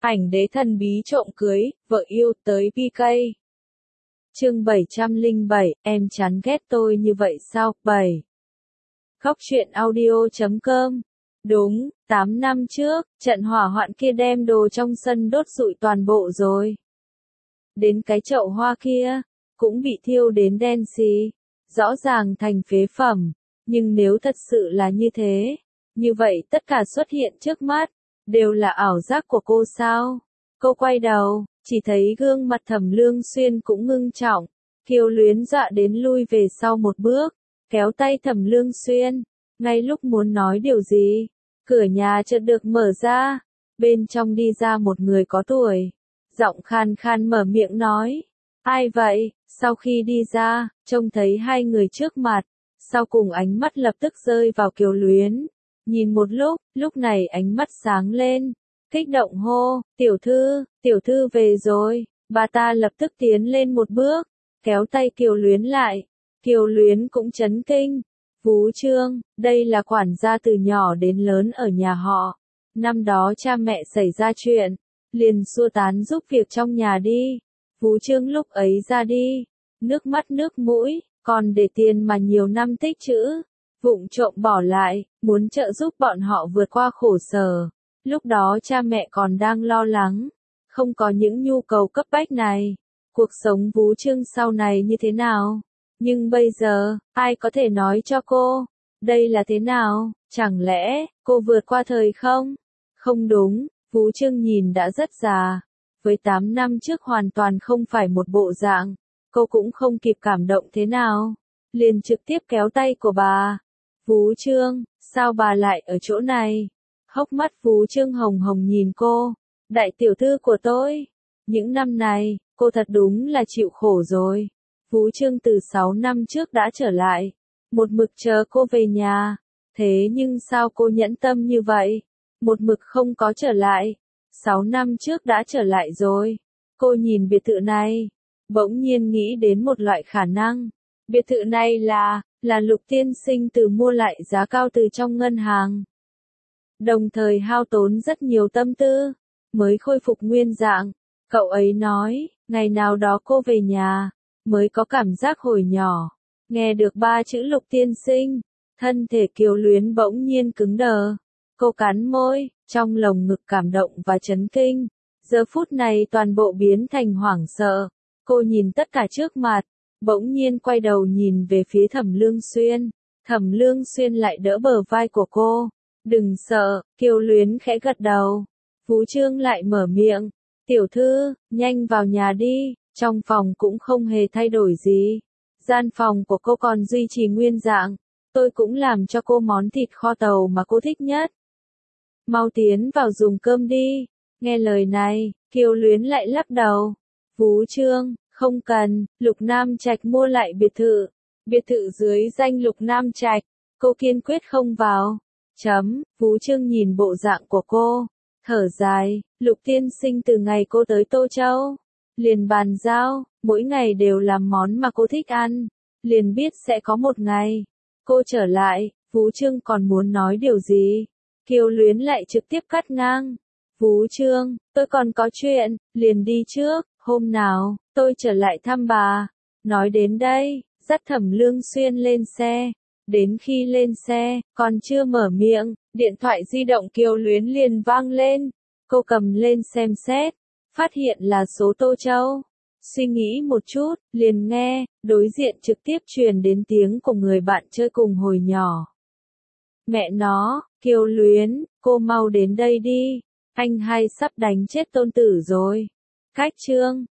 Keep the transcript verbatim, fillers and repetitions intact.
Ảnh đế thần bí trộm cưới, vợ yêu tới pê ca. Chương bảy trăm lẻ bảy, em chán ghét tôi như vậy sao? bảy. Góc truyện audio chấm com. Đúng, tám năm trước, trận hỏa hoạn kia đem đồ trong sân đốt rụi toàn bộ rồi. Đến cái chậu hoa kia, cũng bị thiêu đến đen xì, rõ ràng thành phế phẩm. Nhưng nếu thật sự là như thế, như vậy tất cả xuất hiện trước mắt, đều là ảo giác của cô sao? Cô quay đầu, chỉ thấy gương mặt Thẩm Lương Xuyên cũng ngưng trọng, Kiều Luyến dọa đến lui về sau một bước, kéo tay Thẩm Lương Xuyên, ngay lúc muốn nói điều gì, cửa nhà chợt được mở ra, bên trong đi ra một người có tuổi, giọng khan khan mở miệng nói, ai vậy? Sau khi đi ra, trông thấy hai người trước mặt, sau cùng ánh mắt lập tức rơi vào Kiều Luyến. Nhìn một lúc, lúc này ánh mắt sáng lên, kích động hô, tiểu thư, tiểu thư về rồi, bà ta lập tức tiến lên một bước, kéo tay Kiều Luyến lại, Kiều Luyến cũng chấn kinh, Vú Trương, đây là quản gia từ nhỏ đến lớn ở nhà họ, năm đó cha mẹ xảy ra chuyện, liền xua tán giúp việc trong nhà đi, Vú Trương lúc ấy ra đi, nước mắt nước mũi, còn để tiền mà nhiều năm tích trữ. Vụng trộm bỏ lại, muốn trợ giúp bọn họ vượt qua khổ sở. Lúc đó cha mẹ còn đang lo lắng, không có những nhu cầu cấp bách này. Cuộc sống Vú Trương sau này như thế nào? Nhưng bây giờ, ai có thể nói cho cô? Đây là thế nào? Chẳng lẽ, cô vượt qua thời không? Không đúng, Vú Trương nhìn đã rất già. Với tám năm trước hoàn toàn không phải một bộ dạng. Cô cũng không kịp cảm động thế nào. Liền trực tiếp kéo tay của bà. Vú Trương, sao bà lại ở chỗ này? Hốc mắt Vú Trương hồng hồng nhìn cô. Đại tiểu thư của tôi. Những năm này, cô thật đúng là chịu khổ rồi. Vú Trương từ sáu năm trước đã trở lại. Một mực chờ cô về nhà. Thế nhưng sao cô nhẫn tâm như vậy? Một mực không có trở lại. Sáu năm trước đã trở lại rồi. Cô nhìn biệt thự này. Bỗng nhiên nghĩ đến một loại khả năng. Biệt thự này là, là Lục tiên sinh từ mua lại giá cao từ trong ngân hàng. Đồng thời hao tốn rất nhiều tâm tư, mới khôi phục nguyên dạng. Cậu ấy nói, ngày nào đó cô về nhà, mới có cảm giác hồi nhỏ. Nghe được ba chữ Lục tiên sinh, thân thể Kiều Luyến bỗng nhiên cứng đờ. Cô cắn môi, trong lồng ngực cảm động và chấn kinh. Giờ phút này toàn bộ biến thành hoảng sợ. Cô nhìn tất cả trước mặt. Bỗng nhiên quay đầu nhìn về phía Thẩm Lương Xuyên, Thẩm Lương Xuyên lại đỡ bờ vai của cô. Đừng sợ, Kiều Luyến khẽ gật đầu. Vú Trương lại mở miệng, tiểu thư, nhanh vào nhà đi, trong phòng cũng không hề thay đổi gì. Gian phòng của cô còn duy trì nguyên dạng, tôi cũng làm cho cô món thịt kho tàu mà cô thích nhất. Mau tiến vào dùng cơm đi. Nghe lời này, Kiều Luyến lại lắc đầu. Vú Trương, không cần, Lục Nam Trạch mua lại biệt thự. Biệt thự dưới danh Lục Nam Trạch, cô kiên quyết không vào. Chấm, Vú Trương nhìn bộ dạng của cô, thở dài, Lục tiên sinh từ ngày cô tới Tô Châu, liền bàn giao, mỗi ngày đều làm món mà cô thích ăn, liền biết sẽ có một ngày. Cô trở lại, Vú Trương còn muốn nói điều gì? Kiều Luyến lại trực tiếp cắt ngang. Vú Trương, tôi còn có chuyện, liền đi trước, hôm nào, tôi trở lại thăm bà. Nói đến đây, dắt Thẩm Lương Xuyên lên xe. Đến khi lên xe, còn chưa mở miệng, điện thoại di động Kiều Luyến liền vang lên. Cô cầm lên xem xét, phát hiện là số Tô Châu. Suy nghĩ một chút, liền nghe, đối diện trực tiếp truyền đến tiếng của người bạn chơi cùng hồi nhỏ. Mẹ nó, Kiều Luyến, cô mau đến đây đi. Anh hai sắp đánh chết tôn tử rồi. Cách chương